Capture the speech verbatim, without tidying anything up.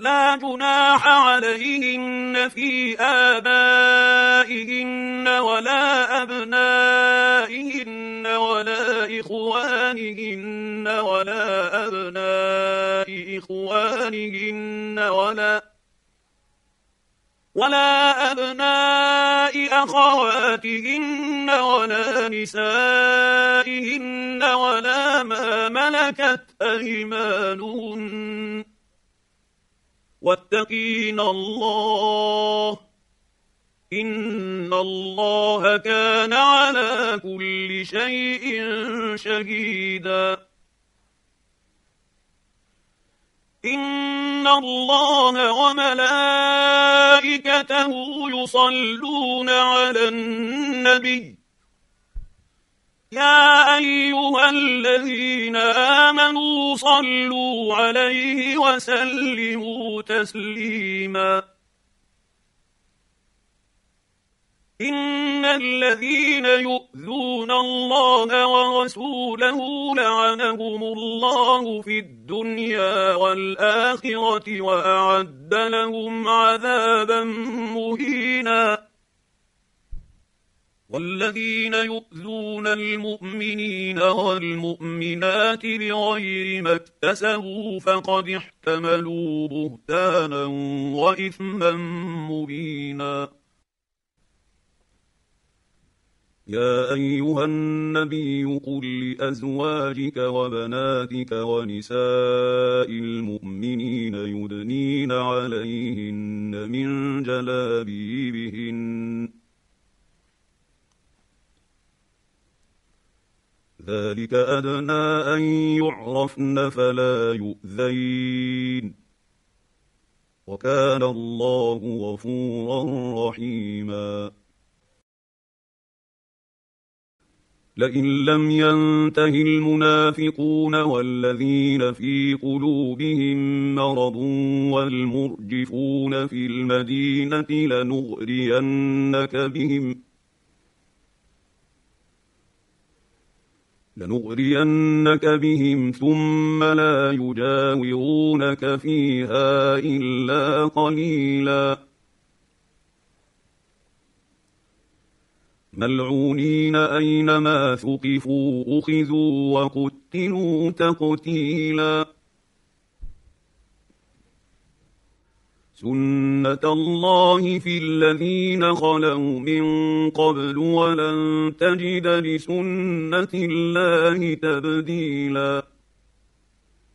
لا جناح عليهن في آبائهن ولا أبنائهن ولا إخوانهن ولا أبناء إخوانهن ولا ولا أبناء أخواتهن ولا نسائهن ولا ما ملكت أيمانهن واتقين الله إن الله كان على كل شيء شهيدا إن الله وملائكته يصلون على النبي يا أيها الذين آمنوا صلوا عليه وسلموا تسليما إن الذين يؤذون الله ورسوله لعنهم الله في الدنيا والآخرة وأعد لهم عذابا مهينا والذين يؤذون المؤمنين والمؤمنات بغير ما اكتسبوا فقد احتملوا بهتانا وإثما مبينا يا أيها النبي قل لأزواجك وبناتك ونساء المؤمنين يدنين عليهن من جلابيبهن ذلك أدنى أن يعرفن فلا يؤذين وكان الله غفورا رحيما لئن لم ينته المنافقون والذين في قلوبهم مرض والمرجفون في المدينة لنغرينك بهم لنغرينك بهم ثم لا يجاورونك فيها إلا قليلا ملعونين أينما ثقفوا أخذوا وقتلوا تقتيلا سنة الله في الذين خلوا من قبل ولن تجد لسنة الله تبديلا